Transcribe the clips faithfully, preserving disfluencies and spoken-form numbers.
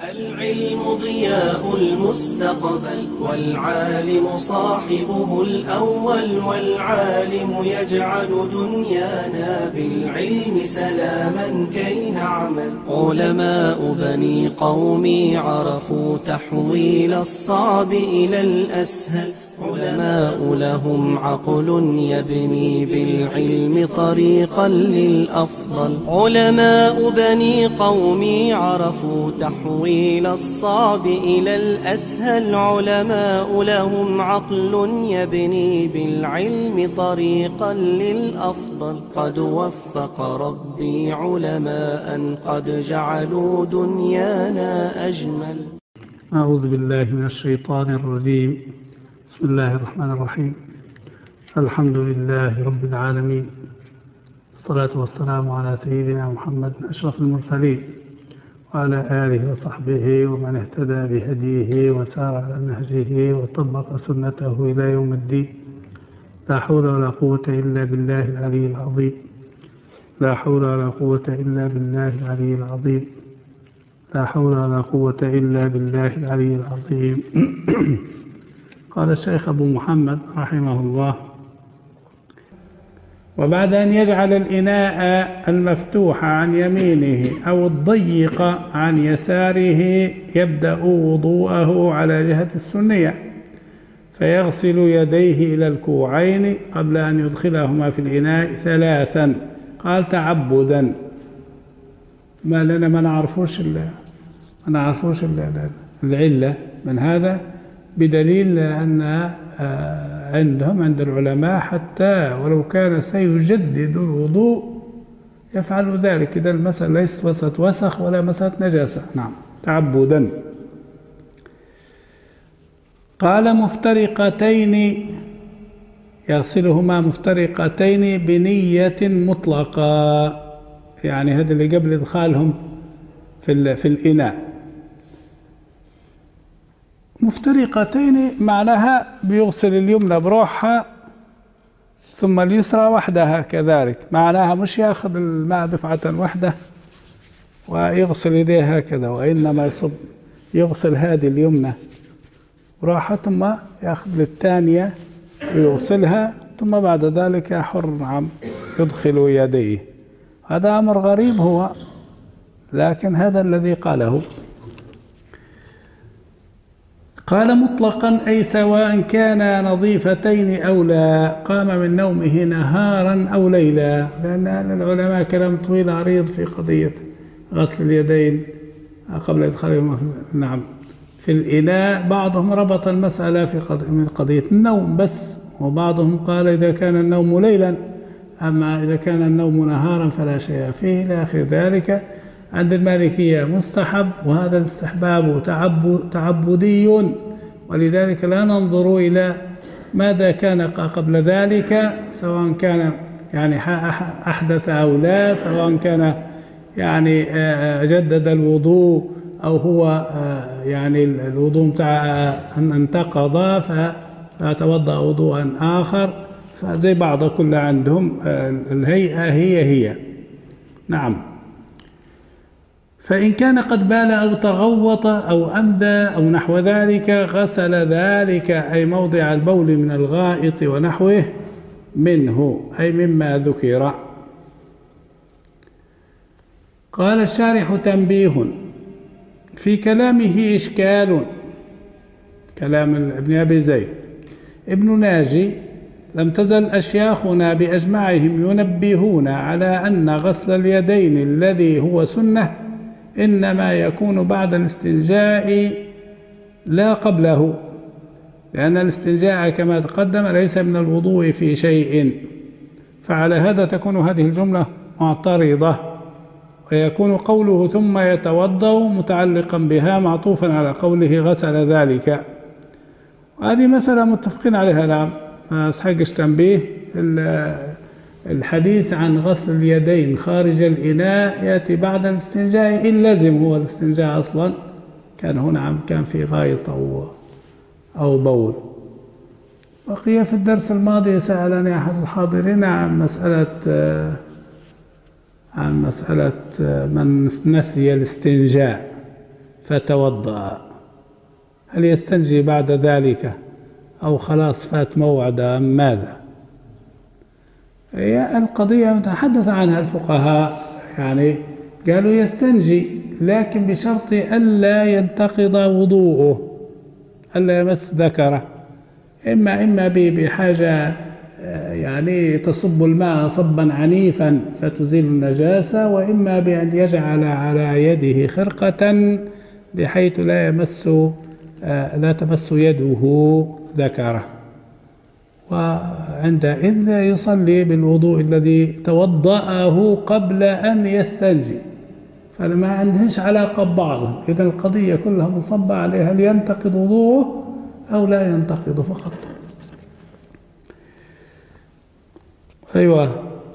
العلم ضياء المستقبل والعالم صاحبه الأول، والعالم يجعل دنيانا بالعلم سلاما كي نعمل. علماء بني قومي عرفوا تحويل الصعب إلى الأسهل، علماء لهم عقل يبني بالعلم طريقا للأفضل. علماء بني قومي عرفوا تحويل الصعب إلى الأسهل، علماء لهم عقل يبني بالعلم طريقا للأفضل. قد وفق ربي علماء قد جعلوا دنيانا أجمل. أعوذ بالله من الشيطان الرجيم. بسم الله الرحمن الرحيم. الحمد لله رب العالمين، والصلاة والسلام على سيدنا محمد أشرف المرسلين، وعلى آله وصحبه ومن اهتدى بهديه وسار على نهجه وطبق سنته إلى يوم الدين. لا حول ولا قوة إلا بالله العلي العظيم. لا حول ولا قوة إلا بالله العلي العظيم. لا حول ولا قوة إلا بالله العلي العظيم. قال الشيخ أبو محمد رحمه الله: وبعد أن يجعل الإناء المفتوح عن يمينه أو الضيق عن يساره يبدأ وضوءه على جهة السنية، فيغسل يديه إلى الكوعين قبل أن يدخلهما في الإناء ثلاثا. قال تعبدا. ما لنا ما نعرفوش ما نعرفوش العلة من هذا، بدليل أن عندهم عند العلماء حتى ولو كان سيجدد الوضوء يفعل ذلك إذا المسألة ليست مسألة وسخ ولا مسألة نجاسة. نعم، تعبدا. قال مفترقتين، يغسلهما مفترقتين بنية مطلقة، يعني هذا اللي قبل إدخالهم في في الإناء. مفترقتين معناها بيغسل اليمنى بروحها ثم اليسرى وحدها كذلك، معناها مش ياخذ الماء دفعة واحدة ويغسل يديه هكذا، وإنما يصب يغسل هذه اليمنى بروحها ثم ياخذ الثانية ويغسلها، ثم بعد ذلك حر نعم يدخل يديه. هذا أمر غريب هو، لكن هذا الذي قاله. قال مطلقا أي سواء كانا نظيفتين أو لا، قام من نومه نهارا أو ليلا، لأن العلماء كلام طويل عريض في قضية غسل اليدين قبل إدخالهما نعم في الإناء. بعضهم ربط المسألة في من قضية النوم بس، وبعضهم قال إذا كان النوم ليلا، أما إذا كان النوم نهارا فلا شيء فيه إلى آخر ذلك. عند المالكية مستحب، وهذا الاستحباب تعبدي، ولذلك لا ننظر إلى ماذا كان قبل ذلك، سواء كان يعني أحدث أو لا، سواء كان يعني جدد الوضوء أو هو يعني الوضوء متاع أن انتقض فتوضأ وضوءا آخر، فزي بعض كل عندهم الهيئة هي هي. نعم. فإن كان قد بال أو تغوط أو أمدى أو نحو ذلك غسل ذلك، أي موضع البول من الغائط ونحوه منه، أي مما ذكر. قال الشارح: تنبيه، في كلامه إشكال، كلام ابن أبي زيد. ابن ناجي: لم تزل أشياخنا بأجمعهم ينبهون على أن غسل اليدين الذي هو سنة إنما يكون بعد الاستنجاء لا قبله، لأن الاستنجاء كما تقدم ليس من الوضوء في شيء، فعلى هذا تكون هذه الجملة معترضة، ويكون قوله ثم يتوضأ متعلقا بها معطوفا على قوله غسل ذلك. وهذه مسألة متفقين عليها. نعم، ما أسحقش تنبيه. الحديث عن غسل اليدين خارج الإناء يأتي بعد الاستنجاء، إن لازم هو الاستنجاء أصلا كان هنا كان في غائط أو أو بول. بقي في الدرس الماضي سألني أحد الحاضرين عن مسألة عن مسألة من نسي الاستنجاء، فتوضأ، هل يستنجي بعد ذلك أو خلاص فات موعده أم ماذا؟ هي القضية تحدث عنها الفقهاء، يعني قالوا يستنجي لكن بشرط ألا ينتقض وضوءه، ألا يمس ذكره، إما إما بحاجة يعني تصب الماء صبا عنيفا فتزيل النجاسة، وإما بأن يجعل على يده خرقة بحيث لا يمس لا تمس يده ذكره، وعندئذ يصلي بالوضوء الذي توضأه قبل أن يستنجي، فما عندهش علاقة ببعضهم. إذن القضية كلها مصبة عليها هل ينتقض وضوءه أو لا ينتقض فقط. أيوة.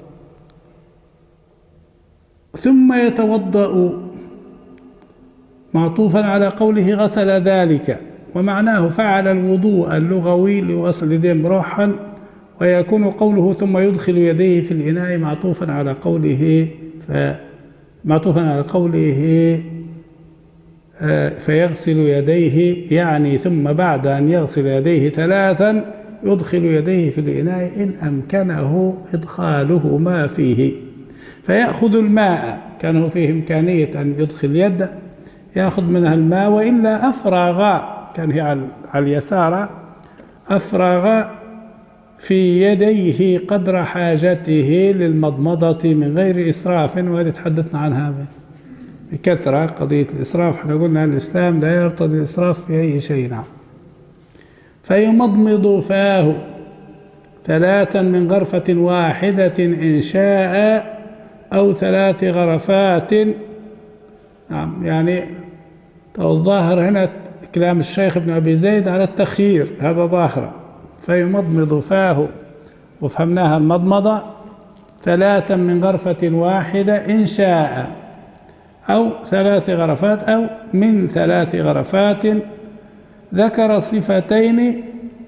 ثم يتوضأ معطوفا على قوله غسل ذلك، ومعناه فعل الوضوء اللغوي لغسل اليدين روحا، ويكون قوله ثم يدخل يديه في الإناء معطوفا على قوله ف معطوفا على قوله فيغسل يديه، يعني ثم بعد أن يغسل يديه ثلاثا يدخل يديه في الإناء إن أمكنه إدخاله ما فيه، فيأخذ الماء، كان هو فيه إمكانية أن يدخل يده يأخذ منها الماء، وإلا أفرغ، كان هي على اليسار، أفرغ في يديه قدر حاجته للمضمضة من غير إسراف، وهذه تحدثنا عنها بكثرة قضية الإسراف. احنا قلنا الإسلام لا يرتضي الإسراف في أي شيء. نعم. فيمضمض فاه ثلاثا من غرفة واحدة إن شاء، أو ثلاث غرفات. نعم، يعني الظاهر هنا كلام الشيخ ابن أبي زيد على التخيير، هذا ظاهر. فيمضمض فاه، وفهمناها المضمضة، ثلاثا من غرفة واحدة إن شاء، أو ثلاث غرفات، أو من ثلاث غرفات. ذكر صفتين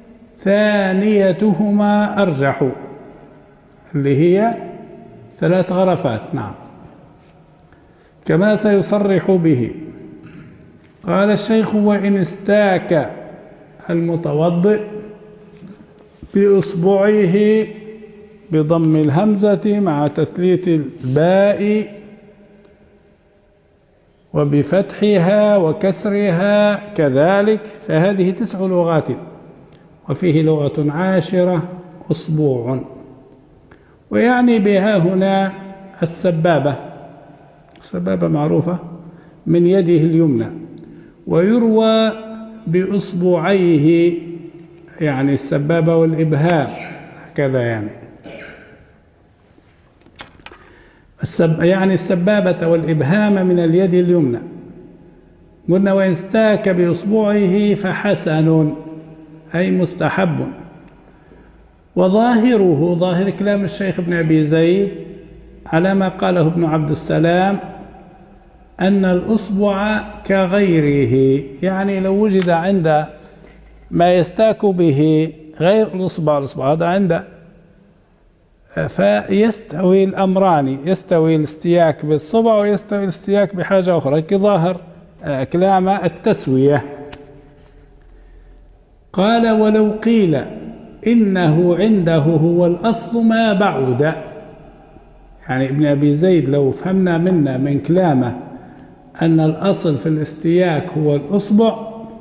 ثانيتهما أرجح، اللي هي ثلاث غرفات. نعم، كما سيصرح به. قال الشيخ: وإن استاك المتوضئ بإصبعه بضم الهمزة مع تثليث الباء وبفتحها وكسرها كذلك، فهذه تسع لغات، وفيه لغة عاشرة أصبوع، ويعني بها هنا السبابة. السبابة معروفة من يده اليمنى، ويروى بأصبعيه، يعني السبابة والإبهام هكذا، يعني السب يعني السبابة والإبهام من اليد اليمنى. قلنا: وإن استاك بإصبعه فحسن، أي مستحب. وظاهره، ظاهر كلام الشيخ ابن أبي زيد على ما قاله ابن عبد السلام، أن الأصبع كغيره، يعني لو وجد عند ما يستاك به غير الأصبع، الأصبع هذا عنده، فيستوي الأمران، يستوي الاستياك بالصبع ويستوي الاستياك بحاجة أخرى، كظاهر كلام التسوية. قال: ولو قيل إنه عنده هو الأصل ما بعد، يعني ابن أبي زيد لو فهمنا منا من كلامه أن الأصل في الاستياك هو الأصبع،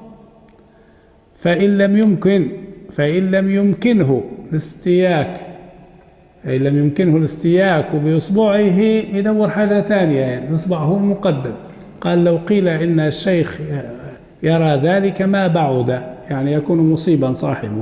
فإن لم يمكن فإن لم يمكنه الاستياك أي لم يمكنه الاستياك بإصبعه، يدور حاجة ثانية، يعني الإصبع هو المقدم. قال: لو قيل إن الشيخ يرى ذلك ما بعد، يعني يكون مصيبا صاحبه.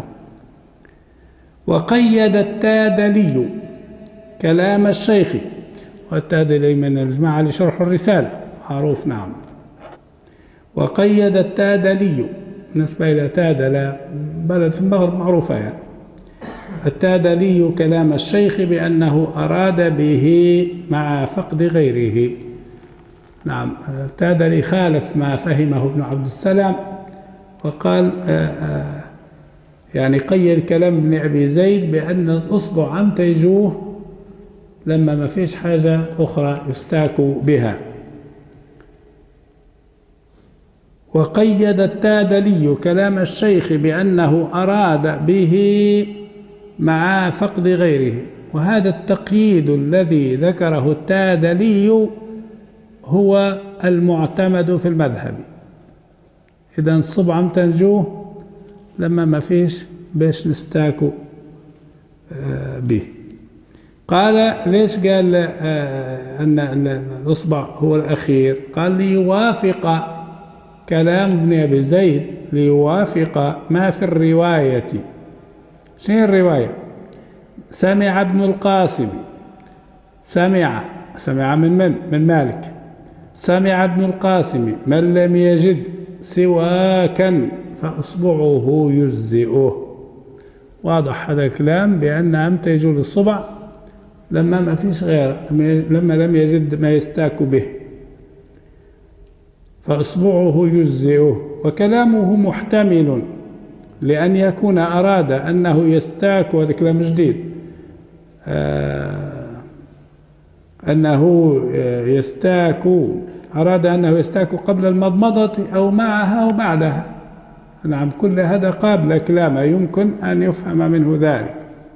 وقيد التادلي كلام الشيخ، والتادلي من الجماعة لشرح الرسالة معروف. نعم. وقيد التادلي بالنسبة إلى تادل، بلد في المغرب معروفة، يعني التادلي كلام الشيخ بأنه أراد به مع فقد غيره. نعم، التادلي خالف ما فهمه ابن عبد السلام، وقال آآ آآ يعني قيد كلام ابن أبي زيد بأن الأصبع عم تيجوه لما ما فيش حاجة أخرى يستاك بها. وقيد التادلي كلام الشيخ بأنه أراد به مع فقد غيره، وهذا التقييد الذي ذكره التادلي هو المعتمد في المذهب. إذا الصبع متنجوه لما ما فيش باش نستاكوا به. قال ليش قال أن الإصبع هو الأخير؟ قال ليوافق كلام ابن أبي زيد، ليوافق ما في الرواية. شنو الرواية؟ سمع ابن القاسم، سمع سمع من من؟ من مالك. سمع ابن القاسم من لم يجد سواكا فأصبعه يجزئه. واضح هذا الكلام بأن أمتى يجوز للصبع لما ما فيش غيره، لما لم يجد ما يستاك به فأصبعه يجزئه. وكلامه محتمل لأن يكون أراد أنه يستاك، وهذا كلام جديد، آه أنه يستاك، أراد أنه يستاك قبل المضمضة أو معها أو بعدها. نعم، كل هذا قابل كلام يمكن أن يفهم منه ذلك.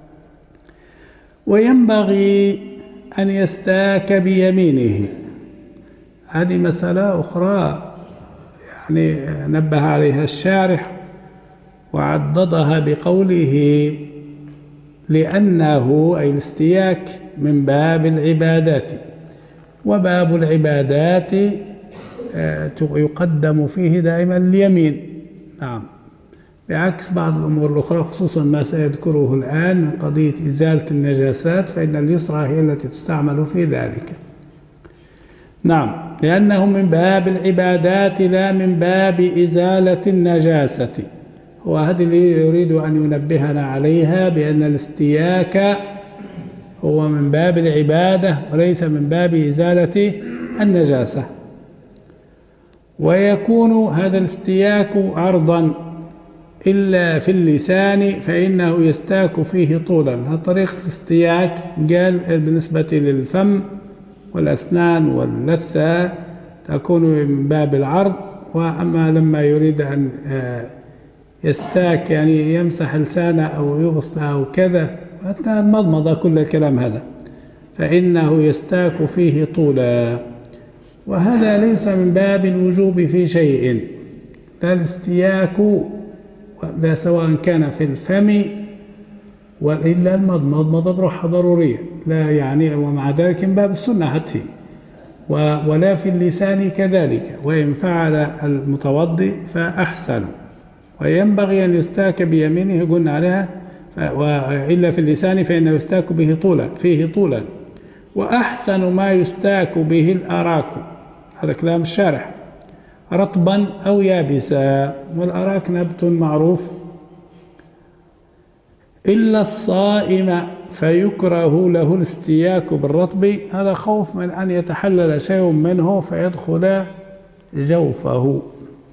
وينبغي أن يستاك بيمينه. هذه مسألة أخرى يعني نبه عليها الشارح وعضدها بقوله لأنه أي الاستياك من باب العبادات، وباب العبادات يقدم فيه دائما اليمين. نعم، بعكس بعض الأمور الأخرى، خصوصا ما سيذكره الآن من قضية إزالة النجاسات، فإن اليسرى هي التي تستعمل في ذلك. نعم، لأنه من باب العبادات لا من باب إزالة النجاسة. هو هذا اللي يريد أن ينبهنا عليها، بأن الاستياك هو من باب العبادة وليس من باب إزالة النجاسة. ويكون هذا الاستياك عرضا إلا في اللسان فإنه يستاك فيه طولا. هذه طريقة الاستياك قال بالنسبة للفم والأسنان واللثة تكون من باب العرض، وأما لما يريد أن يستاك يعني يمسح لسانه أو يغسل أو كذا، حتى المضمضة كل الكلام هذا، فإنه يستاك فيه طولا. وهذا ليس من باب الوجوب في شيء، لا الاستياك لا سواء كان في الفم وإلا المضمضة بروحها ضرورية، لا يعني، ومع ذلك من باب السنة حتى، ولا في اللسان كذلك، وإن فعل المتوضئ فأحسن. وينبغي أن يستاك بيمينه قلنا عليها، وإلا في اللسان فإنه يستاك به طولا فيه طولا. وأحسن ما يستاك به الأراك، هذا كلام الشارح، رطبا أو يابسا. والأراك نبت معروف، إلا الصائم فيكره له الاستياك بالرطب، هذا خوف من أن يتحلل شيء منه فيدخل جوفه.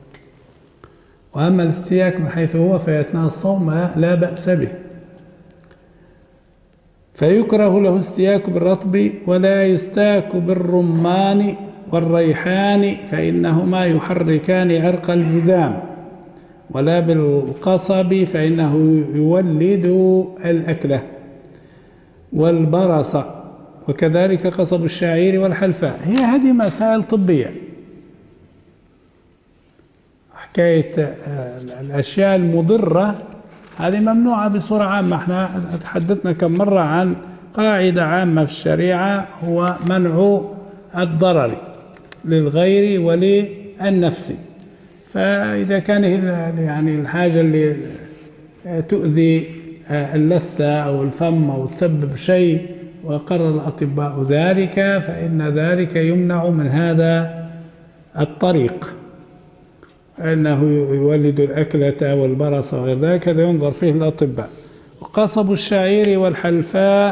وأما الاستياك من حيث هو فيتناهى الصوم لا بأس به. فيكره له الاستياك بالرطب، ولا يستاك بالرمان والريحان فإنهما يحركان عرق الجذام، ولا بالقصب فإنه يولد الأكلة والبرص، وكذلك قصب الشعير والحلفاء. هي هذه مسائل طبية، حكاية الأشياء المضرة هذه ممنوعة بصورة عامة. احنا تحدثنا كم مرة عن قاعدة عامة في الشريعة، هو منع الضرر للغير وللنفس. فإذا كان يعني الحاجة اللي تؤذي اللثة أو الفم أو تسبب شيء وقرر الأطباء ذلك، فإن ذلك يمنع من هذا الطريق، أنه يولد الأكلة والبرص وغير ذلك، هذا ينظر فيه الأطباء. وقصب الشعير والحلفاء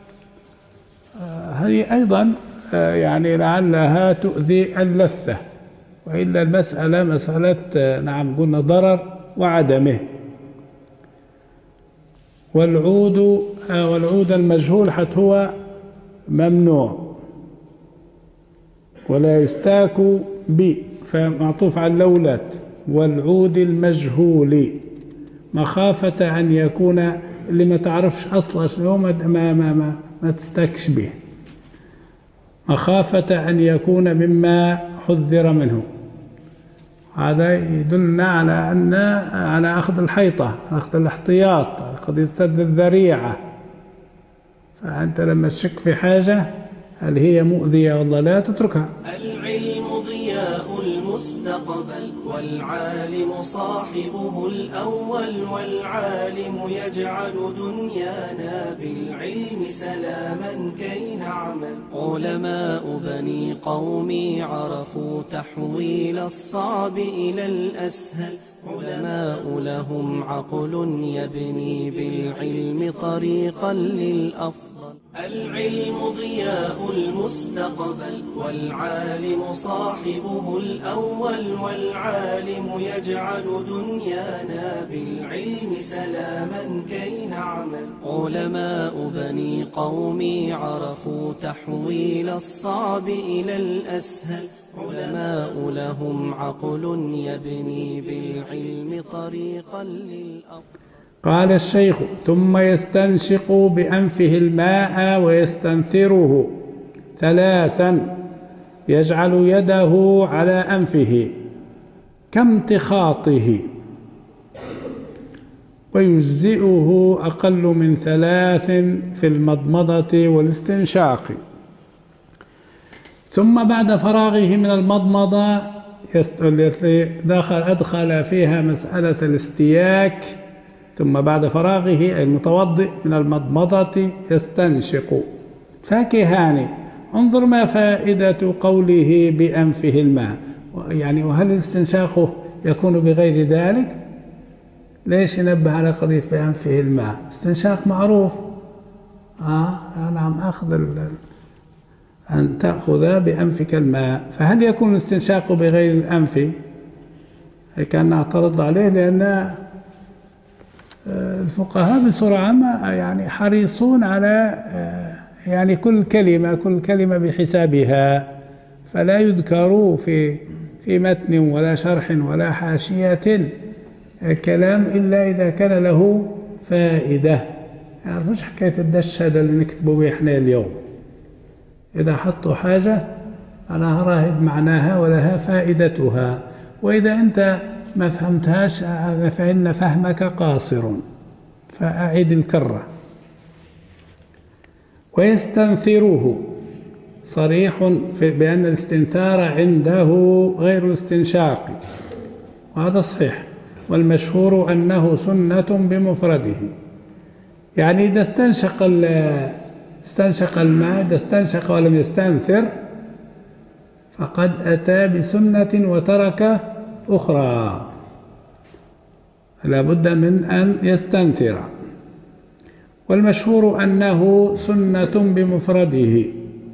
هذه أيضا يعني لعلها تؤذي اللثة، وإلا المسألة مسألة نعم قلنا ضرر وعدمه. والعود والعود المجهول حتى هو ممنوع، ولا يستاك به، فمعطوف على اللولات والعود المجهول مخافة أن يكون اللي ما تعرفش أصلا شنو ما ما ما, ما تستكش به، مخافة أن يكون مما حذر منه. هذا يدلنا على أن على أخذ الحيطة، أخذ الاحتياط، قضية سد الذريعة. فأنت لما تشك في حاجة هل هي مؤذية ولا لا تتركها. العلم ضياء المستقبل والعالم صاحبه الأول، والعالم يجعل دنيانا بالعلم سلاما كي نعمل. علماء بني قومي عرفوا تحويل الصعب إلى الأسهل، علماء لهم عقل يبني بالعلم طريقا للأفضل. العلم ضياء المستقبل والعالم صاحبه الأول، والعالم يجعل دنيانا بالعلم سلاما كي نعمل. علماء بني قومي عرفوا تحويل الصعب إلى الأسهل، علماء لهم عقل يبني بالعلم طريقا للأفضل. قال الشيخ: ثم يستنشق بأنفه الماء ويستنثره ثلاثا، يجعل يده على أنفه كامتخاطه، ويجزئه أقل من ثلاث في المضمضة والاستنشاق. ثم بعد فراغه من المضمضة دخل أدخل فيها مسألة الاستياك. ثم بعد فراغه المتوضئ من المضمضة يستنشق. فاكهان. انظر ما فائدة قوله بأنفه الماء، يعني وهل الاستنشاق يكون بغير ذلك؟ ليش ينبه على قضية بأنفه الماء؟ استنشاق معروف. آه نعم، أخذ أن تأخذ بأنفك الماء. فهل يكون الاستنشاق بغير الأنف؟ كان نعترض عليه لأن الفقهاء بصورة عامة يعني حريصون على يعني كل كلمة كل كلمة بحسابها، فلا يذكر في في متن ولا شرح ولا حاشية كلام إلا إذا كان له فائدة. ما يعرفوش حكاية الدش هذا اللي نكتبه به احنا اليوم. إذا حطوا حاجة أنا هراهد معناها ولها فائدتها، وإذا أنت ما فهمتهاش فإن فهمك قاصر، فأعد الكرة. ويستنثره صريح بأن الاستنثار عنده غير الاستنشاق، وهذا صحيح، والمشهور أنه سنة بمفرده. يعني إذا استنشق استنشق الماء، إذا استنشق ولم يستنثر فقد أتى بسنة وترك أخرى، لا بد من أن يستنثر. والمشهور أنه سنة بمفرده.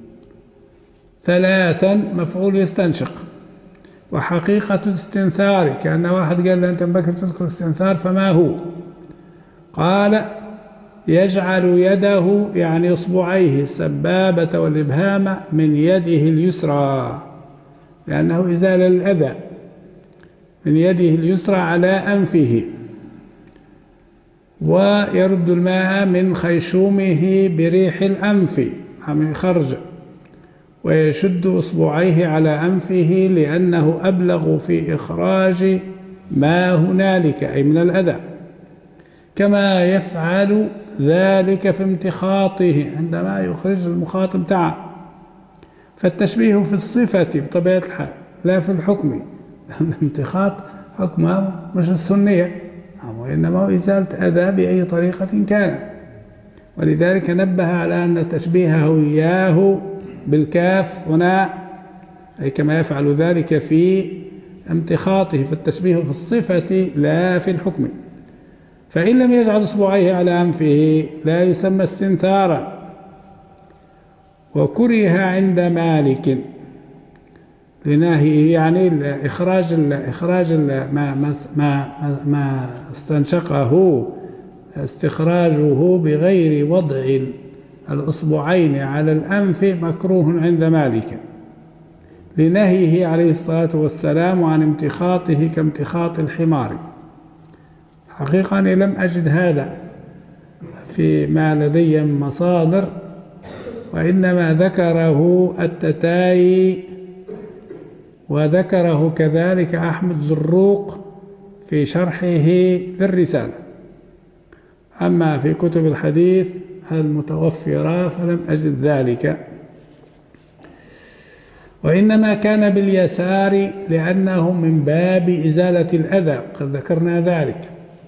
ثلاثا مفعول يستنشق. وحقيقة الاستنثار، كأن واحد قال أنت بكر تذكر الاستنثار فما هو؟ قال: يجعل يده يعني إصبعيه السبابة والإبهام من يده اليسرى، لأنه إزالة الأذى، من يده اليسرى على أنفه، ويرد الماء من خيشومه بريح الأنف عم يخرج، ويشد إصبعيه على أنفه لأنه أبلغ في إخراج ما هنالك أي من الأذى، كما يفعل ذلك في امتخاطه عندما يخرج المخاط بتاعه. فالتشبيه في الصفة بطبيعة الحال لا في الحكم. الامتخاط حكمه مش السنية، وإنما هو إزالة أذى بأي طريقة كان. ولذلك نبه على أن تشبيهه إياه بالكاف هنا أي كما يفعل ذلك في امتخاطه، فالتشبيه في الصفة لا في الحكم. فإن لم يجعل إصبعيه على أنفه لا يسمى استنثارا. وكره عند مالك لناهيه، يعني إخراج ال إخراج ال ما ما ما ما استنشقه استخراجه بغير وضع الإصبعين على الأنف مكروه عند مالك، لنهيه عليه الصلاة والسلام عن امتخاطه كامتخاط الحمار. حقيقة أنا لم أجد هذا فيما لدي من مصادر، وإنما ذكره التتاي وذكره كذلك أحمد زروق في شرحه للرسالة. أما في كتب الحديث المتوفرة فلم أجد ذلك، وإنما كان باليسار لأنه من باب إزالة الأذى، قد ذكرنا ذلك،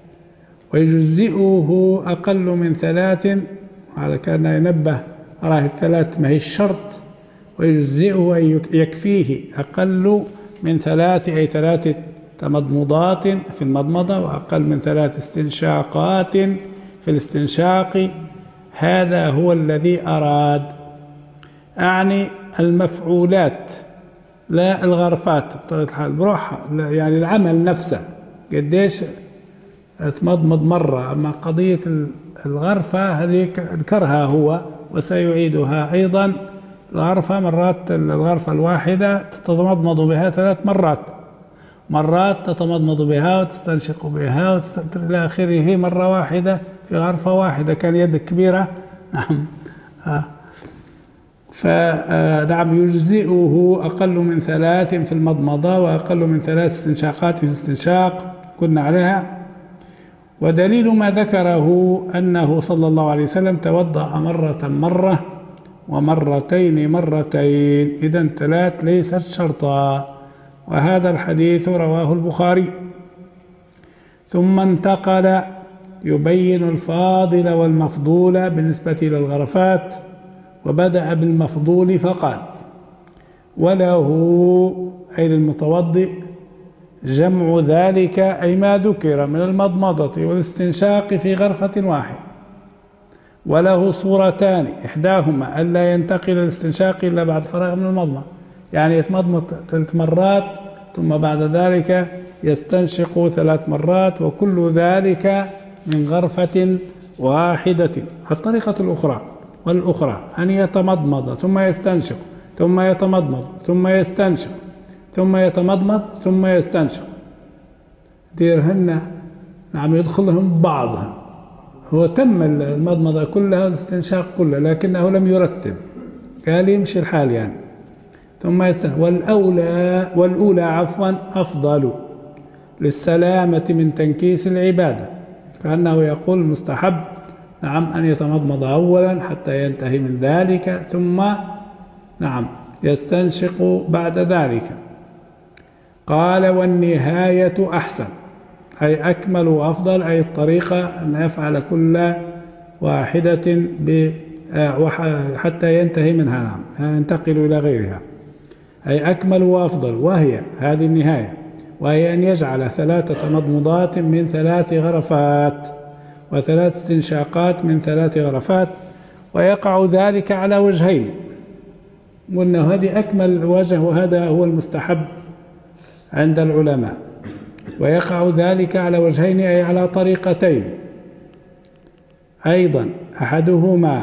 ويجزئه أقل من ثلاث، وهذا كان ينبه راه الثلاث ما هي الشرط، ويجزئه أي يكفيه أقل من ثلاث أي ثلاث تمضمضات في المضمضة، وأقل من ثلاث استنشاقات في الاستنشاق. هذا هو الذي أراد، أعني المفعولات لا الغرفات بطبيعة الحال بروحها، يعني العمل نفسه قديش تمضمض مرة. أما قضية الغرفة هذه ذكرها هو وسيعيدها أيضا. الغرفة مرات الغرفة الواحدة تتمضمض بها ثلاث مرات، مرات تتمضمض بها وتستنشق بها وتستنشق إلى آخره مرة واحدة في غرفة واحدة. كان يدك كبيرة. نعم. فنعم يجزئه أقل من ثلاث في المضمضة وأقل من ثلاث استنشاقات في الاستنشاق قلنا عليها. ودليل ما ذكره أنه صلى الله عليه وسلم توضأ مرة مرة ومرتين مرتين، إذن ثلاث ليست شرطا، وهذا الحديث رواه البخاري. ثم انتقل يبين الفاضل والمفضول بالنسبة للغرفات، وبدأ بالمفضول فقال: وله أي للمتوضئ جمع ذلك أي ما ذكر من المضمضة والاستنشاق في غرفة واحدة، وله صورتان، إحداهما ألا ينتقل الاستنشاق إلا بعد فراغ من المضمضة، يعني يتمضمض ثلاث مرات ثم بعد ذلك يستنشق ثلاث مرات، وكل ذلك من غرفة واحدة. الطريقة الأخرى والأخرى أن يتمضمض ثم يستنشق ثم يتمضمض ثم يستنشق ثم يتمضمض ثم يستنشق، ديرهن نعم يدخلهم بعضها. هو تم المضمضة كلها والاستنشاق كله، لكنه لم يرتب، قال يمشي الحال يعني. ثم يستنشق. والأولى والأولى عفوا أفضل للسلامة من تنكيس العبادة، كأنه يقول مستحب نعم أن يتمضمض أولا حتى ينتهي من ذلك، ثم نعم يستنشق بعد ذلك. قال: والنهاية أحسن أي أكمل وأفضل، أي الطريقة أن يفعل كل واحدة حتى ينتهي منها، نعم ينتقل إلى غيرها، أي أكمل وأفضل، وهي هذه النهاية، وهي أن يجعل ثلاثة مضمضات من ثلاث غرفات وثلاث استنشاقات من ثلاث غرفات، ويقع ذلك على وجهين، وأنه هذه أكمل وجه وهذا هو المستحب عند العلماء. ويقع ذلك على وجهين أي على طريقتين أيضا، أحدهما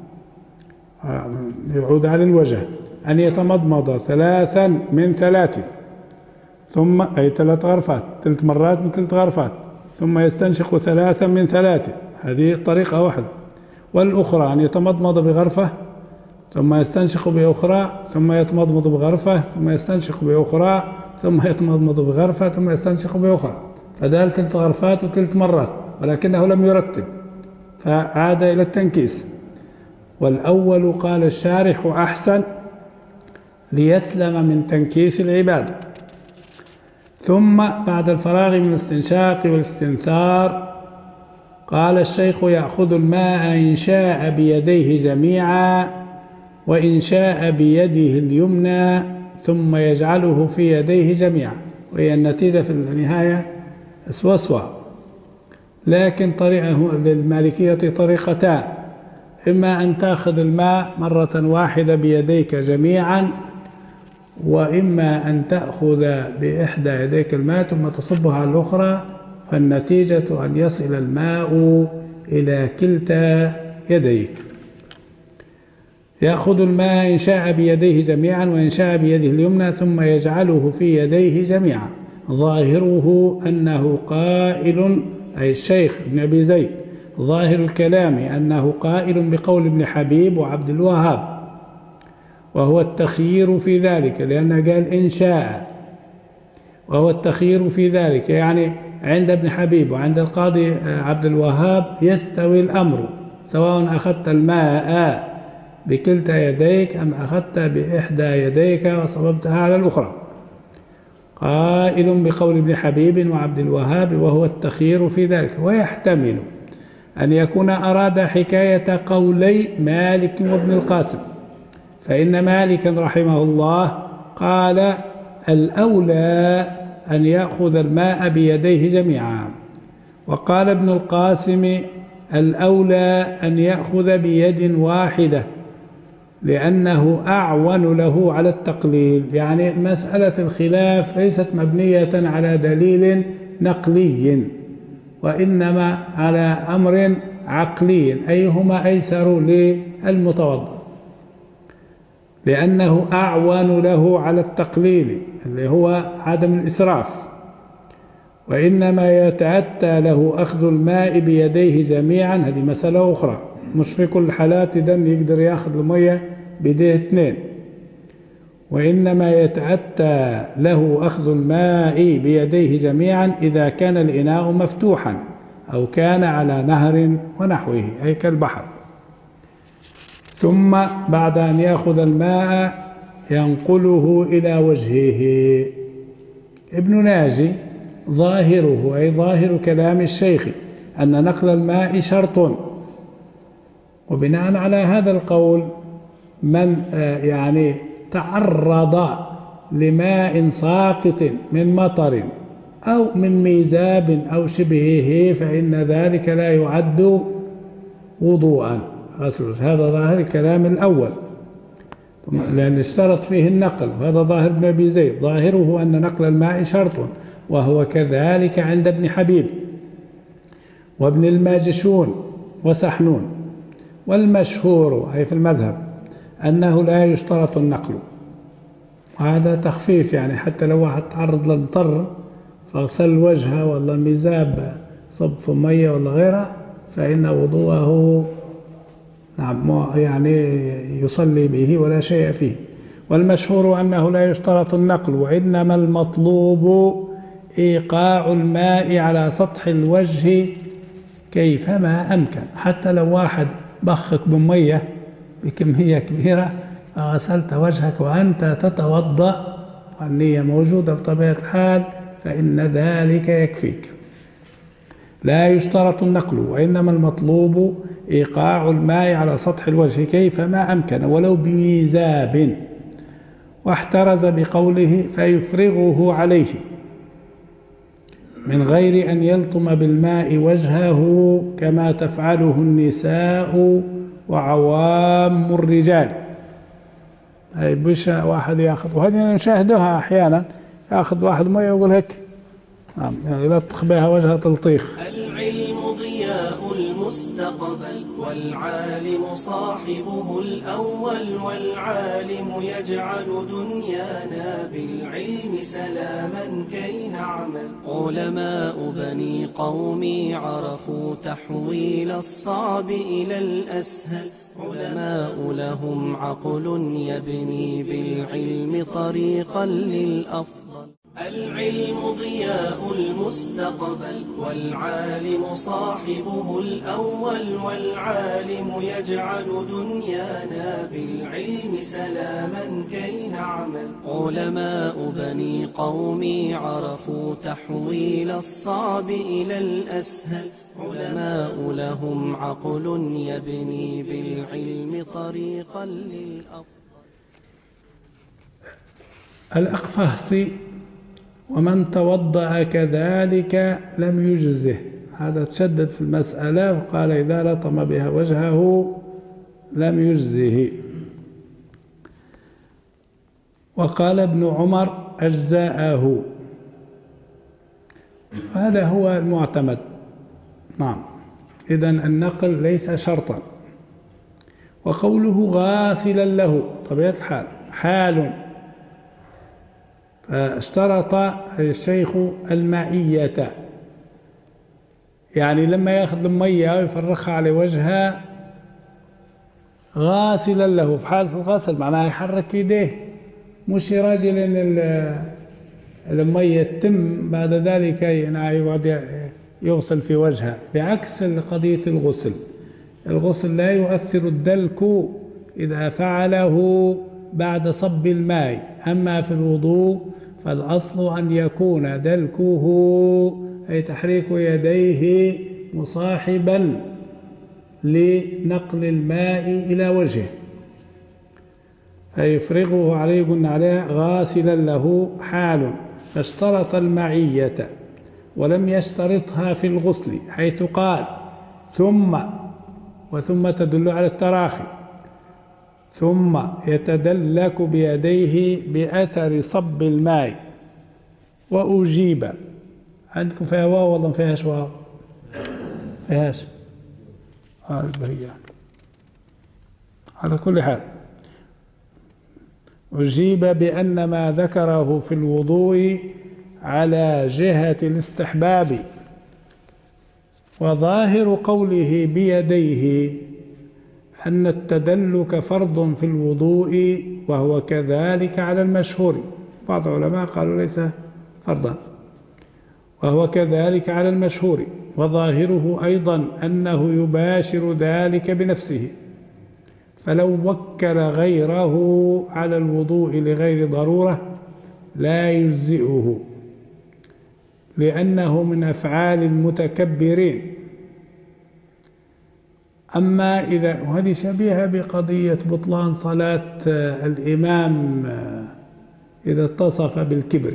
يعود على الوجه أن يتمضمض ثلاثا من ثلاث، ثم أي ثلاث غرفات، ثلاث مرات من ثلاث غرفات، ثم يستنشق ثلاثا من ثلاث، هذه طريقة واحدة. والأخرى أن يتمضمض بغرفة ثم يستنشق بأخرى ثم يتمضمض بغرفة ثم يستنشق بأخرى ثم يتمضمض بغرفة ثم يستنشق بأخرى، فدال ثلاث غرفات وثلاث مرات، ولكنه لم يرتب فعاد إلى التنكيس. والأول قال الشارح أحسن ليسلم من تنكيس العبادة. ثم بعد الفراغ من الاستنشاق والاستنثار قال الشيخ: يأخذ الماء إن شاء بيديه جميعا وإن شاء بيده اليمنى ثم يجعله في يديه جميعا، وهي النتيجة في النهاية سوسوة. لكن طريقة للمالكية طريقتان: إما أن تأخذ الماء مرة واحدة بيديك جميعا، وإما أن تأخذ بإحدى يديك الماء ثم تصبها على الأخرى، فالنتيجة أن يصل الماء إلى كلتا يديك. يأخذ الماء إن شاء بيديه جميعا وإن شاء بيده اليمنى ثم يجعله في يديه جميعا. ظاهره أنه قائل، أي الشيخ ابن أبي زيد، ظاهر الكلام أنه قائل بقول ابن حبيب وعبد الوهاب، وهو التخيير في ذلك، لأنه قال إن شاء، وهو التخيير في ذلك، يعني عند ابن حبيب وعند القاضي عبد الوهاب يستوي الأمر، سواء أخذت الماء بكلتا يديك أم أخذت بإحدى يديك وصببتها على الأخرى. قائل بقول ابن حبيب وعبد الوهاب وهو التخيير في ذلك. ويحتمل أن يكون أراد حكاية قولي مالك وابن القاسم، فإن مالكا رحمه الله قال الأولى أن يأخذ الماء بيديه جميعا، وقال ابن القاسم الأولى أن يأخذ بيد واحدة لأنه أعون له على التقليل. يعني مسألة الخلاف ليست مبنية على دليل نقلي، وإنما على أمر عقلي، أيهما أيسر للمتوضئ، لأنه أعون له على التقليل اللي هو عدم الإسراف، وإنما يتأتى له أخذ الماء بيديه جميعا، هذه مسألة أخرى، مش في كل الحالات دم يقدر ياخذ المية بيديه اثنين، وإنما يتأتى له أخذ الماء بيديه جميعا إذا كان الإناء مفتوحا أو كان على نهر ونحوه، أي كالبحر. ثم بعد أن يأخذ الماء ينقله إلى وجهه. ابن ناجي ظاهره، أي ظاهر كلام الشيخ، أن نقل الماء شرط، وبناء على هذا القول من يعني تعرض لماء ساقط من مطر أو من ميزاب أو شبهه فإن ذلك لا يعد وضوءا غسل. هذا ظاهر الكلام الأول، لأن اشترط فيه النقل، وهذا ظاهر ابن أبي زيد، ظاهره أن نقل الماء شرط، وهو كذلك عند ابن حبيب وابن الماجشون وسحنون. والمشهور أي في المذهب أنه لا يشترط النقل، وهذا تخفيف، يعني حتى لو واحد تعرض للمطر فغسل وجهه ولا الميزاب صب في مية ولا غيرها فإن وضوءه نعم يعني يصلي به ولا شيء فيه. والمشهور أنه لا يشترط النقل، وإنما المطلوب إيقاع الماء على سطح الوجه كيفما أمكن. حتى لو واحد بخك بمية بكمية كبيرة فغسلت وجهك وأنت تتوضأ والنية موجودة بطبيعة الحال فإن ذلك يكفيك. لا يشترط النقل، وإنما المطلوب إيقاع الماء على سطح الوجه كيفما أمكن ولو بميزاب. واحترز بقوله فيفرغه عليه من غير أن يلطم بالماء وجهه كما تفعله النساء وعوام الرجال. أي بش واحد ياخذ، وهذه نشاهدها أحيانا، ياخذ واحد مية ويقول هيك نعم يلطخ بها وجهه تلطيخ. العلم ضياء المستقبل والعالم صاحبه الأول، والعالم يجعل دنيانا بالعلم سلاما كي نعمل. علماء بني قومي عرفوا تحويل الصعب إلى الأسهل، علماء لهم عقل يبني بالعلم طريقا للأفضل. العلم ضياء المستقبل والعالم صاحبه الأول، والعالم يجعل دنيانا بالعلم سلاما كي نعمل. علماء بني قومي عرفوا تحويل الصعب إلى الأسهل، علماء لهم عقل يبني بالعلم طريقا للأفضل. الأقفاصي ومن توضأ كذلك لم يجزه، هذا تشدد في المسألة وقال إذا لطم بها وجهه لم يجزه. وقال ابن عمر أجزاءه، هذا هو المعتمد. نعم، إذن النقل ليس شرطا، وقوله غاسلا له طبيعة الحال حال، فاشترط الشيخ المائية، يعني لما ياخذ المية ويفرخها على وجهها غاسلا له في حال في الغسل معناها يحرك يديه، مش راجل ان المية تتم بعد ذلك يقعد يغسل في وجهها، بعكس قضية الغسل. الغسل لا يؤثر الدلك إذا فعله بعد صب الماء، أما في الوضوء فالأصل أن يكون دلكه أي تحريك يديه مصاحبا لنقل الماء إلى وجهه، فيفرغه عليه قلنا عليه غاسلا له حال، فاشترط المعية ولم يشترطها في الغسل، حيث قال ثم، وثم تدل على التراخي، ثم يتدلك بيديه بأثر صب الماء. وأجيب، عندكم فيها واو ولا ما فيهاش واو؟ فيهاش. هذه هي. على كل حال أجيب بأن ما ذكره في الوضوء على جهة الاستحباب، وظاهر قوله بيديه أن التدلك فرض في الوضوء، وهو كذلك على المشهور. بعض العلماء قالوا ليس فرضا، وهو كذلك على المشهور، وظاهره أيضا أنه يباشر ذلك بنفسه، فلو وكل غيره على الوضوء لغير ضرورة لا يجزئه، لأنه من أفعال المتكبرين. أما إذا، وهذه شبيهة بقضية بطلان صلاة الإمام إذا اتصف بالكبر،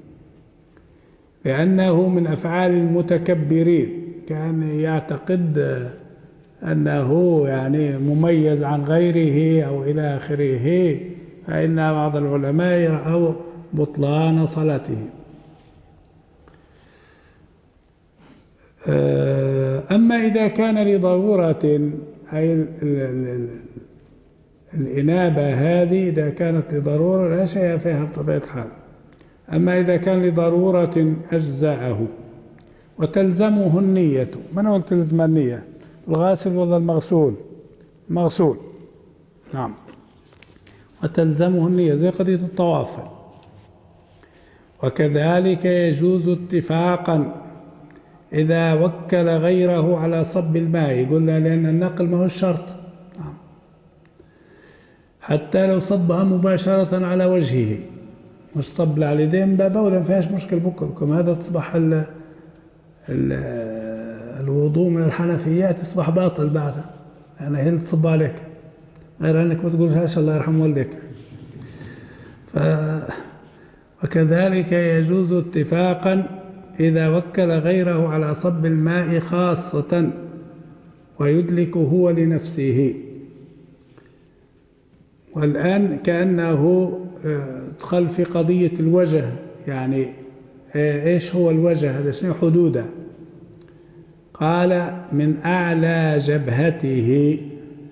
لأنه من أفعال المتكبرين، كان يعتقد أنه يعني مميز عن غيره أو إلى آخره، فإن بعض العلماء رأوا بطلان صلاته. أما إذا كان لضرورة، أي الإنابة هذه إذا كانت لضرورة لا شيء فيها بطبيعة الحال، أما إذا كان لضرورة أجزاءه. وتلزمه النية. من هو تلزم النية؟ الغاسل ولا المغسول؟ مغسول، نعم. وتلزمه النية زي قضية الطواف. وكذلك يجوز اتفاقا إذا وكل غيره على صب الماء، قلنا لأن النقل ما هو الشرط، حتى لو صبها مباشرة على وجهه، مش صب على اليدين بابا ولا ما فيهاش مشكل بكلكم، هذا تصبح ال ال الوضوء من الحنفيات يصبح باطل بعدها، يعني هي اللي تصب عليك، غير انك ما تقولهاش الله يرحم والديك. ف وكذلك يجوز اتفاقا إذا وكل غيره على صب الماء خاصة ويدلك هو لنفسه. والآن كأنه دخل في قضية الوجه، يعني إيش هو الوجه؟ هذا شنو حدوده؟ قال من أعلى جبهته،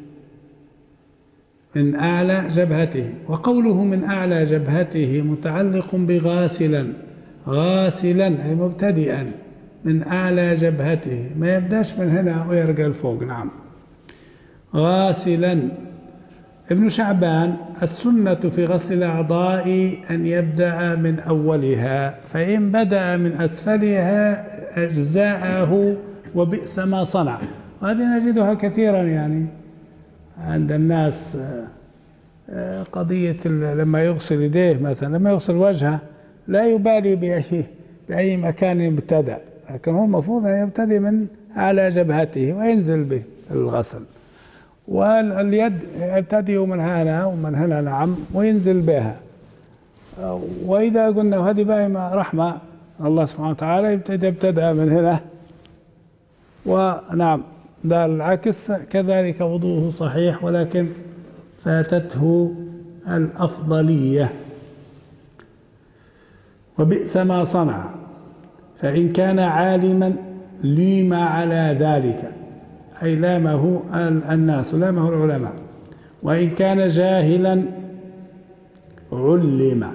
من أعلى جبهته. وقوله من أعلى جبهته متعلق بغاسلا، غاسلا أي مبتدئا من أعلى جبهته، ما يبدأش من هنا ويرجع لفوق، نعم. غاسلا. ابن شعبان السنة في غسل الأعضاء أن يبدأ من أولها، فإن بدأ من أسفلها أجزاءه وبئس ما صنع. وهذه نجدها كثيرا يعني عند الناس، قضية لما يغسل يديه مثلا، لما يغسل وجهه لا يبالي بأي, بأي مكان يبتدأ، لكن هو المفروض أن يبتدئ من على جبهته وينزل به الغسل، واليد يبتدئ من هنا ومن هنا، نعم، وينزل بها. وإذا قلنا وهذه باهمة رحمة الله سبحانه وتعالى، يبتدئ يبتدأ من هنا، ونعم ده العكس كذلك وضوءه صحيح، ولكن فاتته الأفضلية. وبئس ما صنع، فإن كان عالما ليم على ذلك، أي لامه الناس، لامه العلماء، وإن كان جاهلا علم.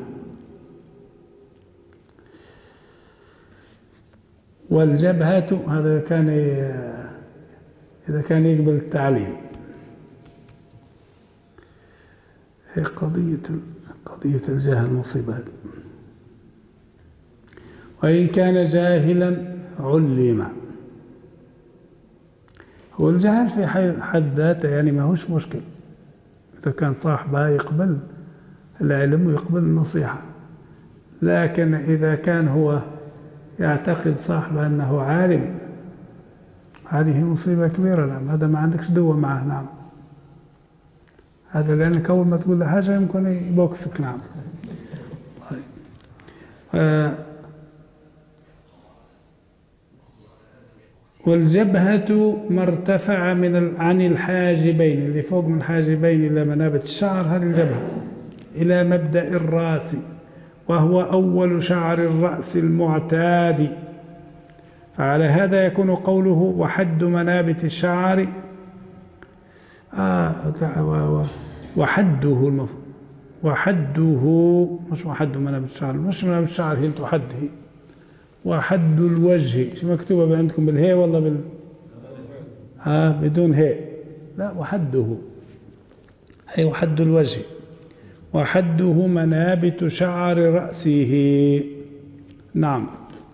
والجبهة هذا كان إذا كان يقبل التعليم. هي قضية قضية الجهل مصيبة. وإن كان جاهلا علم. هو الجهل في حد ذاته يعني ما هوش مشكل إذا كان صاحبه يقبل العلم ويقبل النصيحة، لكن إذا كان هو يعتقد صاحبه أنه عالم هذه مصيبة كبيرة. نعم هذا ما عندكش دوا معه. نعم هذا لأنك أول ما تقول له حاجة يمكن يبوكسك. نعم آه والجبهة ما ارتفع من عن الحاجبين، اللي فوق من الحاجبين إلى منابت الشعر هذه الجبهة، إلى مبدأ الرأس وهو أول شعر الرأس المعتاد. فعلى هذا يكون قوله وحد منابت الشعر آه وحده المفروض وحده مش وحد منابت الشعر، مش منابت الشعر هي تحد، هي وحد الوجه. شو مكتوبة عندكم بالهاء ولا بال ها آه بدون هاء؟ لا وحده أي وحد الوجه. وحده منابت شعر رأسه. نعم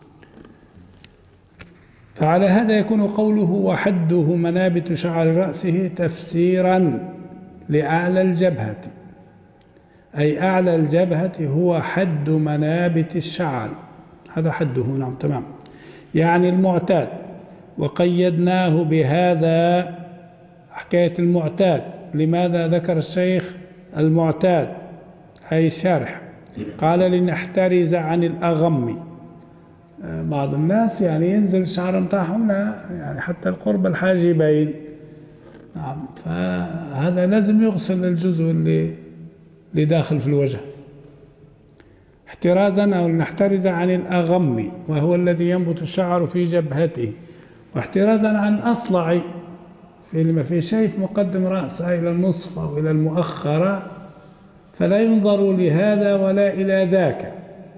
فعلى هذا يكون قوله وحده منابت شعر رأسه تفسيرا لأعلى الجبهة، أي أعلى الجبهة هو حد منابت الشعر، هذا حده. نعم تمام يعني المعتاد. وقيدناه بهذا حكاية المعتاد. لماذا ذكر الشيخ المعتاد أي الشارح؟ قال لنحترز عن الأغم. بعض الناس يعني ينزل الشعر متاعهم يعني حتى القرب الحاجبين. نعم فهذا لازم يغسل الجزء اللي اللي داخل في الوجه احترازا أو لنحترز عن الأغم وهو الذي ينبت الشعر في جبهته، واحترازا عن أصلع في لما في شيء مقدم رأسه إلى النصف أو إلى المؤخرة، فلا ينظر لهذا ولا إلى ذاك،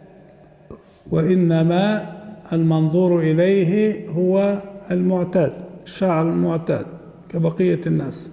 وإنما المنظور إليه هو المعتاد، الشعر المعتاد كبقية الناس.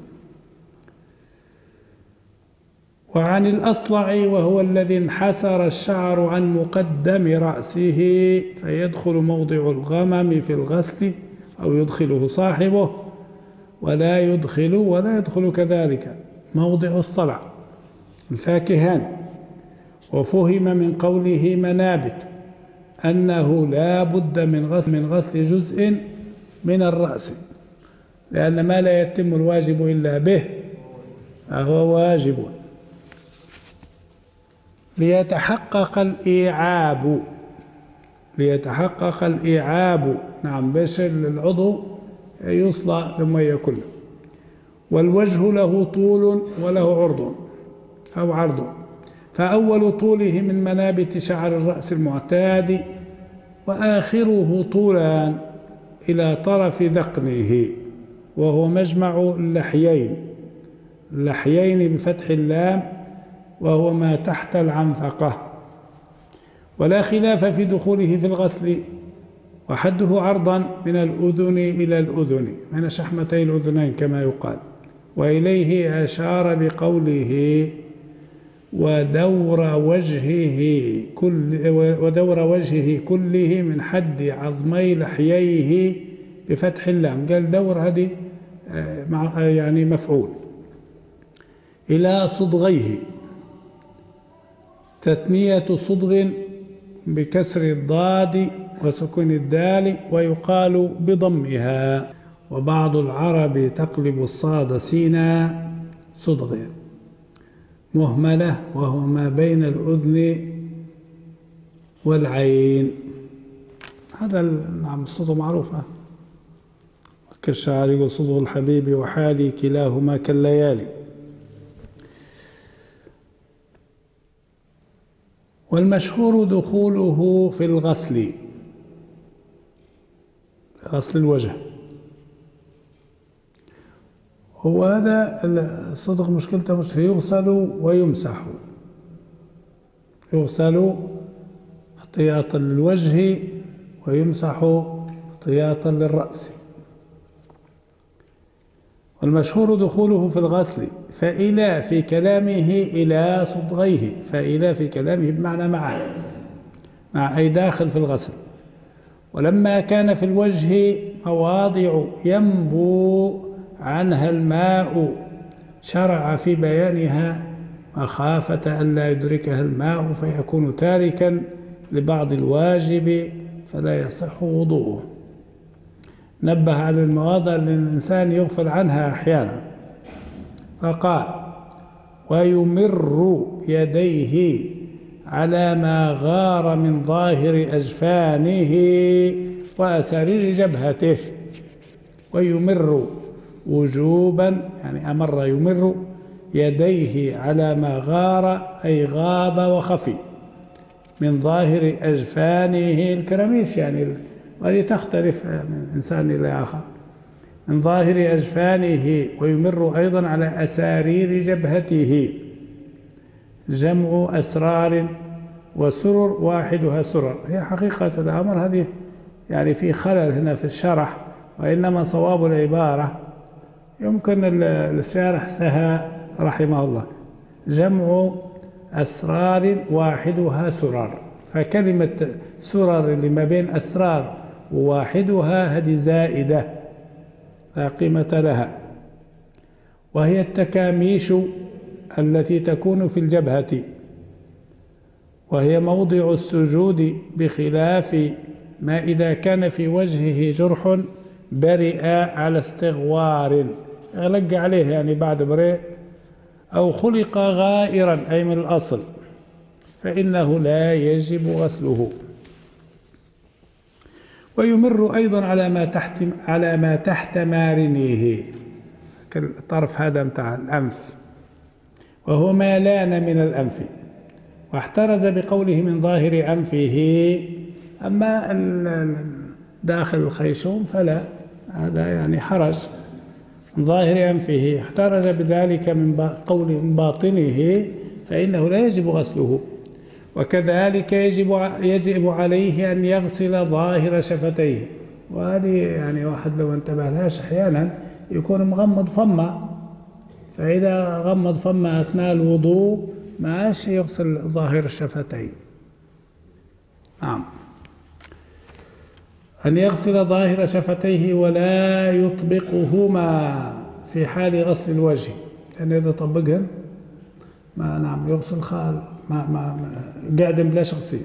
وعن الأصلع وهو الذي انحسر الشعر عن مقدم رأسه فيدخل موضع الغمم في الغسل أو يدخله صاحبه ولا يدخل ولا يدخل كذلك موضع الصلع الفاكهان. وفهم من قوله منابت أنه لا بد من غسل من غسل جزء من الرأس، لأن ما لا يتم الواجب إلا به فهو واجب. ليتحقق الإيعاب ليتحقق الإيعاب نعم باش العضو يصلى للمية كله. والوجه له طول وله عرض أو عرض، فأول طوله من منابت شعر الرأس المعتاد، وآخره طولان إلى طرف ذقنه وهو مجمع اللحيين، اللحيين بفتح اللام وهو ما تحت العنفقة. ولا خلاف في دخوله في الغسل، وحده عرضا من الأذن إلى الأذن من شحمتي الأذنين كما يقال. وإليه أشار بقوله ودور وجهه كل ودور وجهه كله من حد عظمي لحييه بفتح اللام. قال دور هذه يعني مفعول. إلى صدغيه، تثنية صدغ بكسر الضاد وسكون الدال ويقال بضمها. وبعض العرب تقلب الصاد سينا صدغ مهملة وهو ما بين الأذن والعين. هذا نعم الصدغ معروفة. كالشاعر يقول صدغ الحبيب وحالي كلاهما كالليالي. والمشهور دخوله في الغسل، غسل الوجه، هو هذا الصدغ مشكلته مش يغسل ويمسح. يغسل احتياطا للوجه ويمسح احتياطا للرأس. والمشهور دخوله في الغسل، فإلى في كلامه إلى صدغيه، فإلى في كلامه بمعنى معه، مع أي داخل في الغسل. ولما كان في الوجه مواضع ينبو عنها الماء شرع في بيانها مخافة ألا يدركها الماء فيكون تاركا لبعض الواجب فلا يصح وضوءه. نبه على المواضع اللي الإنسان يغفل عنها أحيانا، فقال: ويمر يديه على ما غار من ظاهر أجفانه وأسارير جبهته. ويمر وجوبا، يعني أمر يمر يديه على ما غار أي غاب وخفي من ظاهر أجفانه الكراميش، يعني وهذه تختلف من إنسان إلى آخر، من ظاهر أجفانه. ويمر أيضا على أسارير جبهته، جمع أسرار وسرر واحدها سرر. هي حقيقة الأمر هذه يعني في خلل هنا في الشرح، وإنما صواب العبارة يمكن الشارح سها رحمه الله جمع أسرار واحدها سرر، فكلمة سرر اللي ما بين أسرار وواحدها هذه زائدة لا قيمة لها، وهي التكاميش التي تكون في الجبهة، وهي موضع السجود، بخلاف ما إذا كان في وجهه جرح برئ على استغوار، غلق عليه يعني بعد برئ، أو خلق غائرا أي من الأصل، فإنه لا يجب غسله. ويمر أيضا على ما تحت على ما تحت مارنيه، كالطرف هذا متاع الأنف، وهو ما لان من الأنف، واحترز بقوله من ظاهر أنفه. أما داخل الخيشوم فلا، هذا يعني حرج. من ظاهر أنفه احترز بذلك من قول من باطنه، فإنه لا يجب غسله. وكذلك يجب يجب عليه أن يغسل ظاهر شفتيه، وهذه يعني واحد لو انتبه لهاش أحيانا يكون مغمض فمه، فإذا غمض فمه أثناء الوضوء ما عادش يغسل ظاهر الشفتين. نعم، أن يغسل ظاهر شفتيه ولا يطبقهما في حال غسل الوجه، لأن إذا طبقهن ما نعم يغسل خال ما ما, ما قاعد بلاش غسيل.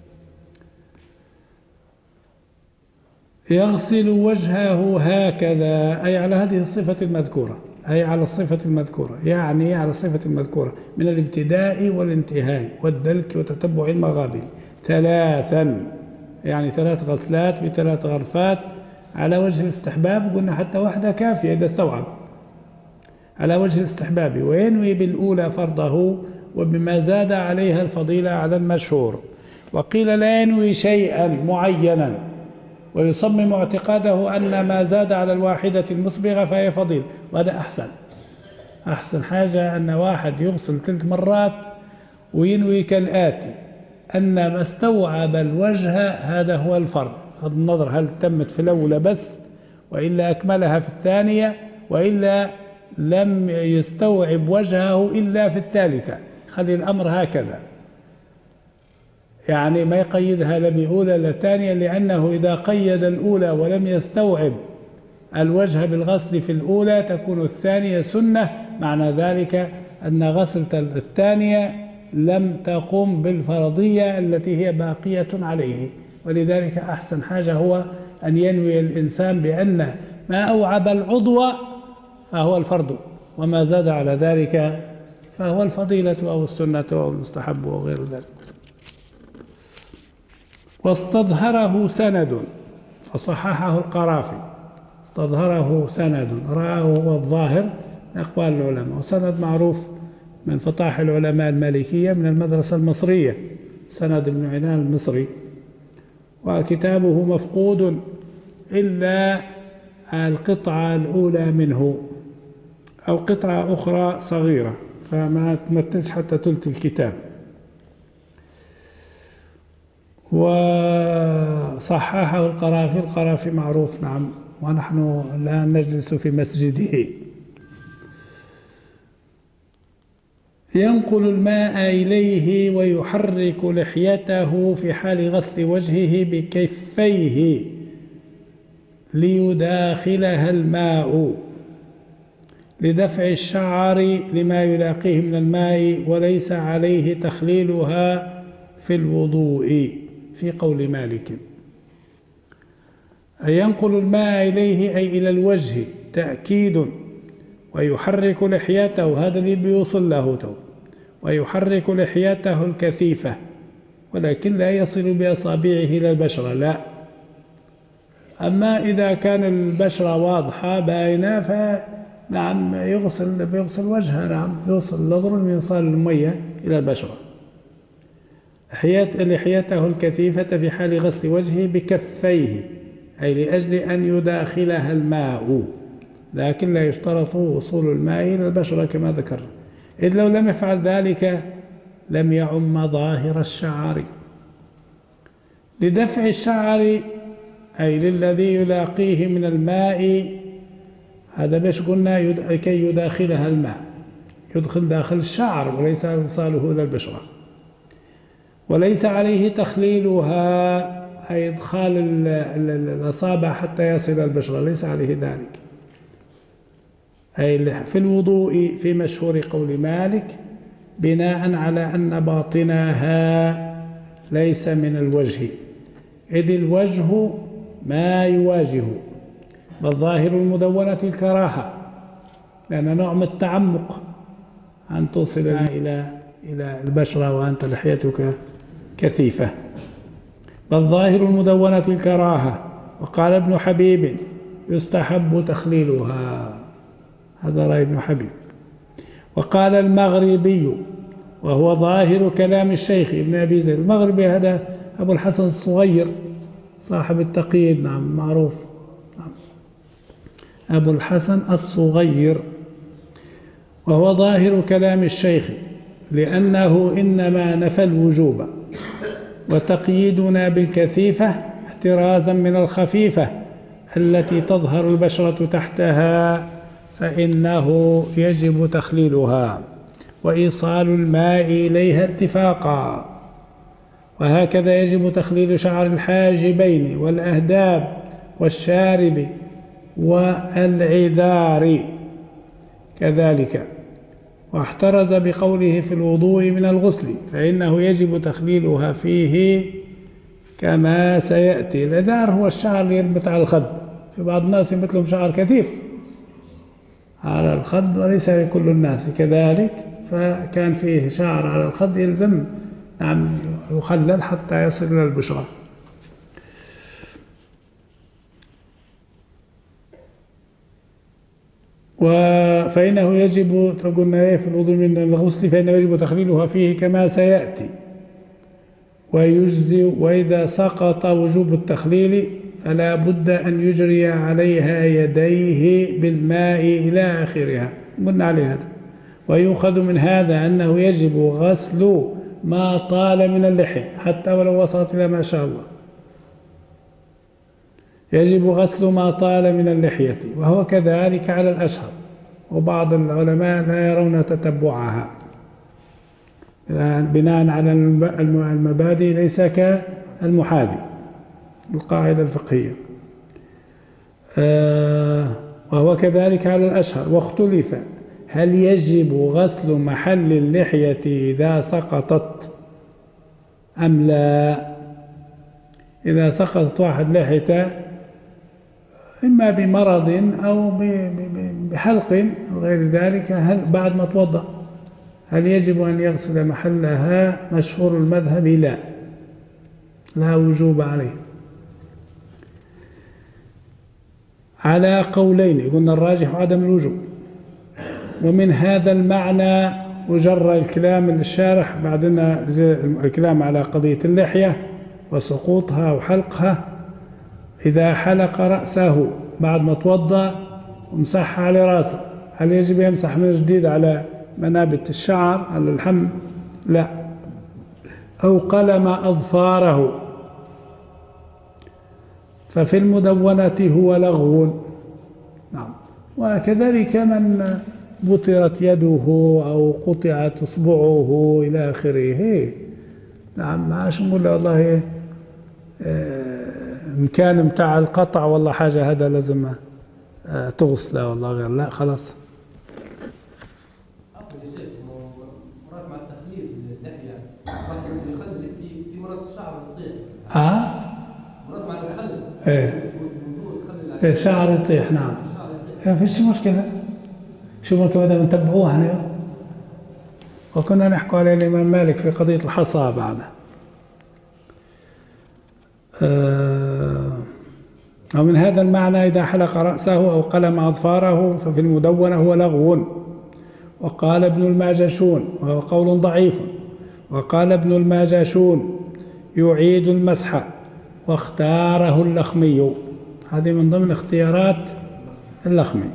يغسل وجهه هكذا، أي على هذه الصفة المذكورة، أي على الصفة المذكورة، يعني على الصفة المذكورة من الابتداء والانتهاء والدلك وتتبع المغابل ثلاثا، يعني ثلاث غسلات بثلاث غرفات على وجه الاستحباب. قلنا حتى واحدة كافية إذا استوعب، على وجه الاستحباب. وينوي بالأولى فرضه وبما زاد عليها الفضيلة على المشهور. وقيل لا ينوي شيئا معينا ويصمم اعتقاده أن ما زاد على الواحدة المسبغة فهي فضيل، وهذا أحسن. أحسن حاجة أن واحد يغسل ثلاث مرات وينوي كالآتي: أن ما استوعب الوجه هذا هو الفرض، بغض النظر هل تمت في الأولى بس وإلا أكملها في الثانية، وإلا لم يستوعب وجهه إلا في الثالثة. خلي الأمر هكذا، يعني ما يقيدها لا بأولى لا ثانية، لأنه إذا قيد الأولى ولم يستوعب الوجه بالغسل في الأولى تكون الثانية سنة، معنى ذلك أن غسلة الثانية لم تقم بالفرضية التي هي باقية عليه. ولذلك أحسن حاجة هو أن ينوي الإنسان بأن ما أوعب العضو فهو الفرض، وما زاد على ذلك فهو الفضيلة أو السنة أو المستحب وغير ذلك. واستظهره سند فصححه القرافي. استظهره سند، رآه هو الظاهر أقوال العلماء، وسند معروف من فطاح العلماء المالكية من المدرسة المصرية، سند بن عنان المصري، وكتابه مفقود إلا القطعة الأولى منه، أو قطعة أخرى صغيرة فما تمثلش حتى ثلث الكتاب. وصححه القرافي، القرافي معروف نعم، ونحن الآن نجلس في مسجده. ينقل الماء إليه ويحرك لحيته في حال غسل وجهه بكفيه ليداخلها الماء لدفع الشعر لما يلاقيه من الماء، وليس عليه تخليلها في الوضوء في قول مالك. أي ينقل الماء إليه أي إلى الوجه تأكيد، ويحرك لحيته، هذا اللي بيوصل له تو، ويحرك لحيته الكثيفة، ولكن لا يصل بأصابعه إلى البشرة، لا. أما إذا كان البشرة واضحة باينة فنعم يغسل بيغسل وجهه، نعم يوصل نظر من إيصال المية إلى البشرة. لحيته الكثيفة في حال غسل وجهه بكفيه، أي لأجل أن يداخلها الماء، لكن لا يشترط وصول الماء إلى البشرة كما ذكرنا، إذ لو لم يفعل ذلك لم يعم ظاهر الشعر. لدفع الشعر أي للذي يلاقيه من الماء، هذا باش قلنا لكي يداخلها الماء، يدخل داخل الشعر وليس إيصاله إلى البشرة. وليس عليه تخليلها أي إدخال الأصابع حتى يصل إلى البشرة، ليس عليه ذلك. أي في الوضوء في مشهور قول مالك، بناء على أن باطنها ليس من الوجه، إذ الوجه ما يواجه، بل ظاهر المدونة الكراهة، لأن نوع من التعمق أن تصل إلى إلى البشرة وأنت لحيتك كثيفة، بل ظاهر المدونة الكراهة. وقال ابن حبيب يستحب تخليلها، هذا رأي ابن حبيب. وقال المغربي وهو ظاهر كلام الشيخ ابن أبي زيد، المغربي هذا أبو الحسن الصغير صاحب التقييد، نعم معروف، نعم. أبو الحسن الصغير، وهو ظاهر كلام الشيخ، لأنه إنما نفى الوجوب، وتقييدنا بالكثيفة احترازا من الخفيفة التي تظهر البشرة تحتها، فإنه يجب تخليلها وإيصال الماء إليها اتفاقا. وهكذا يجب تخليل شعر الحاجبين والأهداب والشارب والعذار كذلك. واحترز بقوله في الوضوء من الغسل، فإنه يجب تخليلها فيه كما سيأتي. العذار هو الشعر اللي يربط على الخد، في بعض الناس يربط لهم شعر كثيف على الخد وليس كل الناس كذلك، فكان فيه شعر على الخد يلزم نعم يخلل حتى يصل إلى البشرة. فإنه يجب، قلنا في الوضوء من الغسل، فإنه يجب تخليلها فيه كما سيأتي. ويجزي، وإذا سقط وجوب التخليل فلا بد أن يجري عليها يديه بالماء إلى آخرها، قلنا عليه هذا. ويؤخذ من هذا أنه يجب غسل ما طال من اللحية حتى ولو وصلت إلى ما شاء الله، يجب غسل ما طال من اللحية، وهو كذلك على الأشهر، وبعض العلماء لا يرون تتبعها بناء على المبادئ ليس كالمحاذي، القاعدة الفقهية. وهو كذلك على الأشهر. واختلف هل يجب غسل محل اللحية إذا سقطت أم لا. إذا سقطت واحد لحيته إما بمرض أو بحلق أو غير ذلك، هل بعد ما توضأ هل يجب أن يغسل محلها؟ مشهور المذهب لا، لا وجوب عليه، على قولين، قلنا الراجح عدم الوجوب. ومن هذا المعنى وجر الكلام للشارح بعدنا الكلام على قضية اللحية وسقوطها وحلقها. إذا حلق رأسه بعد ما توضأ ومسح على رأسه، هل يجب يمسح من جديد على منابت الشعر على اللحم؟ لا. أو قلم أظفاره ففي المدونة هو لغو. نعم. وكذلك من بترت يده أو قطعت إصبعه إلى آخره. نعم. ما نقول له والله إن كان متاع القطع والله حاجة هذا لازم تغسله والله غير، لا خلاص. مرات مع التخليل اللحية يخلي في مرات الشعر يطيح. اه مرات مع التخلل. ايه ايه الشعر يطيح. نعم. ما فيش مشكلة. شو ممكن بدنا نتبعوها هنا. وكنا نحكي على الإمام مالك في قضية الحصى بعده. آه ومن هذا المعنى إذا حلق رأسه أو قلم أظفاره ففي المدونة هو لغو. وقال ابن الماجشون وهو قول ضعيف، وقال ابن الماجشون يعيد المسح واختاره اللخمي. هذه من ضمن اختيارات اللخمي.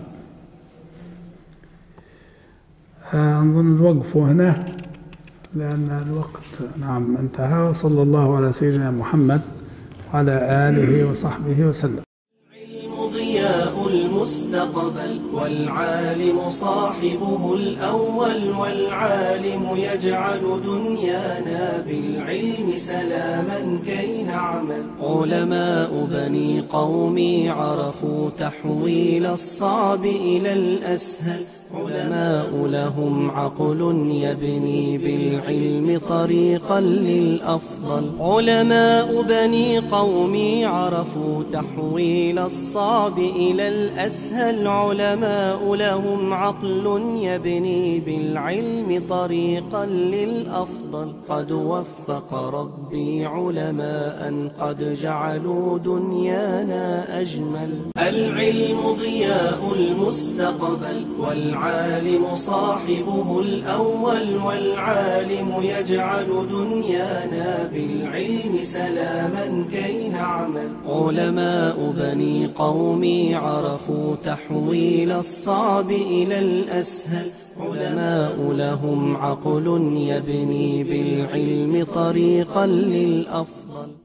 نظن نوقفوا هنا لأن الوقت نعم انتهى. وصلى الله على سيدنا محمد وعلى آله وصحبه وسلم. العلم ضياء المستقبل والعالم صاحبه الأول، والعالم يجعل دنيانا بالعلم سلاما كي نعمل. علماء بني قومي عرفوا تحويل الصعب إلى الأسهل. علماء لهم عقل يبني بالعلم طريقا للأفضل. علماء بني قومي عرفوا تحويل الصعب إلى الأسهل. علماء لهم عقل يبني بالعلم طريقا للأفضل. قد وفق ربي علماء قد جعلوا دنيانا أجمل. العلم ضياء المستقبل والعالم صاحبه الأول، والعالم يجعل دنيانا بالعلم سلاما كي نعمل. علماء بني قومي عرفوا تحويل الصعب إلى الأسهل. علماء لهم عقل يبني بالعلم طريقا للأفضل.